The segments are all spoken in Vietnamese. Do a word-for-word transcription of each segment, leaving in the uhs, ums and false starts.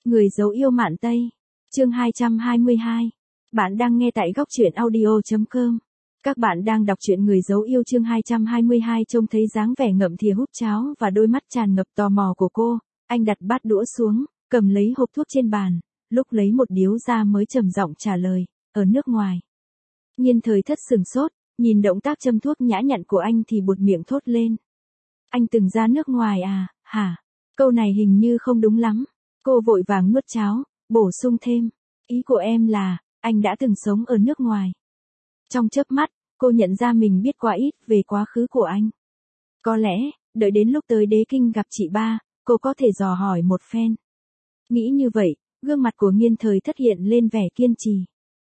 Người dấu yêu Mạn Tây. Chương hai trăm hai mươi hai. Bạn đang nghe tại góc truyện audio chấm com. Các bạn đang đọc truyện Người dấu yêu chương hai trăm hai mươi hai. Trông thấy dáng vẻ ngậm thìa hút cháo và đôi mắt tràn ngập tò mò của cô, anh đặt bát đũa xuống, cầm lấy hộp thuốc trên bàn, lúc lấy một điếu ra mới trầm giọng trả lời, ở nước ngoài. Nhiên Thời Thất sừng sốt, nhìn động tác châm thuốc nhã nhặn của anh thì buột miệng thốt lên. Anh từng ra nước ngoài à, hả? Câu này hình như không đúng lắm. Cô vội vàng nuốt cháo, bổ sung thêm. Ý của em là, anh đã từng sống ở nước ngoài. Trong chớp mắt, cô nhận ra mình biết quá ít về quá khứ của anh. Có lẽ, đợi đến lúc tới Đế Kinh gặp chị ba, cô có thể dò hỏi một phen. Nghĩ như vậy, gương mặt của Nhiên Thời Thất hiện lên vẻ kiên trì.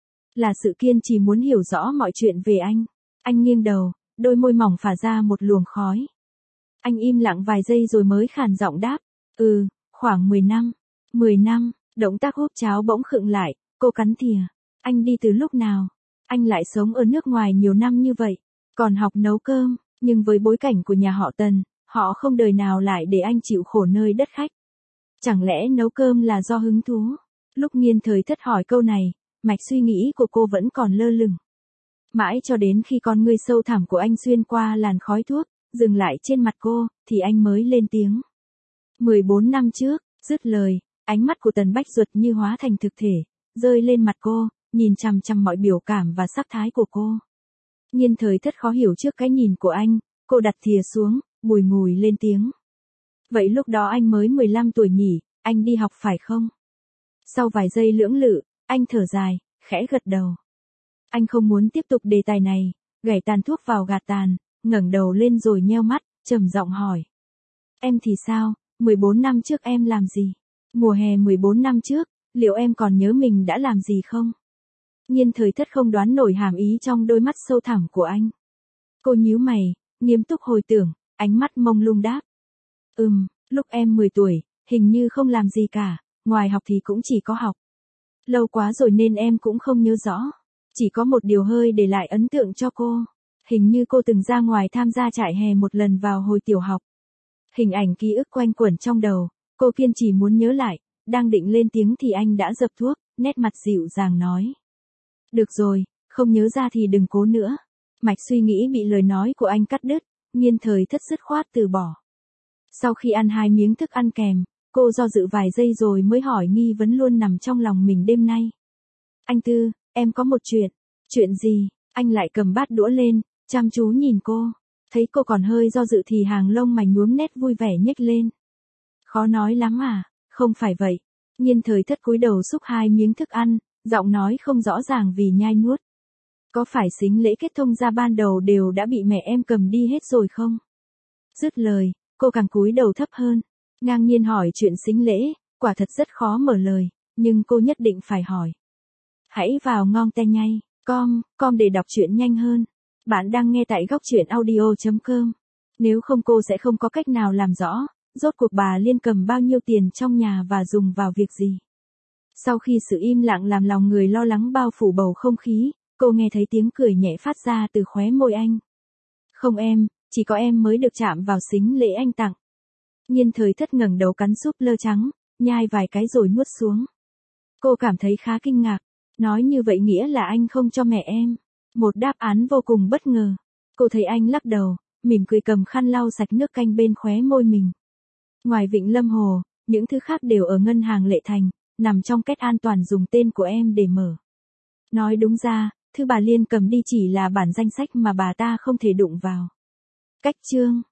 Là sự kiên trì muốn hiểu rõ mọi chuyện về anh. Anh nghiêng đầu, đôi môi mỏng phả ra một luồng khói. Anh im lặng vài giây rồi mới khàn giọng đáp. Ừ, khoảng mười năm. mười năm, động tác hút cháo bỗng khựng lại, cô cắn thìa. Anh đi từ lúc nào? Anh lại sống ở nước ngoài nhiều năm như vậy, còn học nấu cơm, nhưng với bối cảnh của nhà họ Tần, họ không đời nào lại để anh chịu khổ nơi đất khách. Chẳng lẽ nấu cơm là do hứng thú? Lúc Nhiên Thời Thất hỏi câu này, mạch suy nghĩ của cô vẫn còn lơ lửng. Mãi cho đến khi con ngươi sâu thẳm của anh xuyên qua làn khói thuốc, dừng lại trên mặt cô, thì anh mới lên tiếng. mười bốn năm trước, dứt lời, ánh mắt của Tần Bách Duật như hóa thành thực thể, rơi lên mặt cô, nhìn chằm chằm mọi biểu cảm và sắc thái của cô. Nhiên Thời Thất khó hiểu trước cái nhìn của anh, cô đặt thìa xuống, bùi ngùi lên tiếng. Vậy lúc đó anh mới mười lăm tuổi nhỉ, anh đi học phải không? Sau vài giây lưỡng lự, anh thở dài, khẽ gật đầu. Anh không muốn tiếp tục đề tài này, gảy tàn thuốc vào gạt tàn, ngẩng đầu lên rồi nheo mắt, trầm giọng hỏi. Em thì sao, mười bốn năm trước em làm gì? Mùa hè mười bốn năm trước, liệu em còn nhớ mình đã làm gì không? Nhiên Thời Thất không đoán nổi hàm ý trong đôi mắt sâu thẳm của anh. Cô nhíu mày, nghiêm túc hồi tưởng, ánh mắt mông lung đáp. Ừm, lúc em mười tuổi, hình như không làm gì cả, ngoài học thì cũng chỉ có học. Lâu quá rồi nên em cũng không nhớ rõ. Chỉ có một điều hơi để lại ấn tượng cho cô. Hình như cô từng ra ngoài tham gia trại hè một lần vào hồi tiểu học. Hình ảnh ký ức quanh quẩn trong đầu, cô kiên trì muốn nhớ lại, đang định lên tiếng thì anh đã dập thuốc, nét mặt dịu dàng nói. Được rồi, không nhớ ra thì đừng cố nữa. Mạch suy nghĩ bị lời nói của anh cắt đứt, Nhiên Thời Thất dứt khoát từ bỏ. Sau khi ăn hai miếng thức ăn kèm, cô do dự vài giây rồi mới hỏi nghi vấn luôn nằm trong lòng mình đêm nay. Anh Tư, em có một chuyện. Chuyện gì? Anh lại cầm bát đũa lên, chăm chú nhìn cô. Thấy cô còn hơi do dự thì hàng lông mày nhuốm nét vui vẻ nhếch lên. Khó nói lắm à? Không phải vậy. Nhiên Thời Thất cúi đầu xúc hai miếng thức ăn, giọng nói không rõ ràng vì nhai nuốt. Có phải sính lễ kết thông gia ban đầu đều đã bị mẹ em cầm đi hết rồi không? Dứt lời, cô càng cúi đầu thấp hơn. Ngang nhiên hỏi chuyện sính lễ, quả thật rất khó mở lời, nhưng cô nhất định phải hỏi. Hãy vào ngon te nhay, com, com để đọc truyện nhanh hơn. Bạn đang nghe tại góc truyện audio chấm com. Nếu không cô sẽ không có cách nào làm rõ, rốt cuộc bà Liên cầm bao nhiêu tiền trong nhà và dùng vào việc gì. Sau khi sự im lặng làm lòng người lo lắng bao phủ bầu không khí, cô nghe thấy tiếng cười nhẹ phát ra từ khóe môi anh. Không em, chỉ có em mới được chạm vào sính lễ anh tặng. Nhiên Thời Thất ngẩng đầu cắn súp lơ trắng, nhai vài cái rồi nuốt xuống. Cô cảm thấy khá kinh ngạc, nói như vậy nghĩa là anh không cho mẹ em. Một đáp án vô cùng bất ngờ. Cô thấy anh lắc đầu, mỉm cười cầm khăn lau sạch nước canh bên khóe môi mình. Ngoài Vịnh Lâm Hồ, những thứ khác đều ở ngân hàng Lệ Thành, nằm trong két an toàn dùng tên của em để mở. Nói đúng ra, thứ bà Liên cầm đi chỉ là bản danh sách mà bà ta không thể đụng vào. Cách chương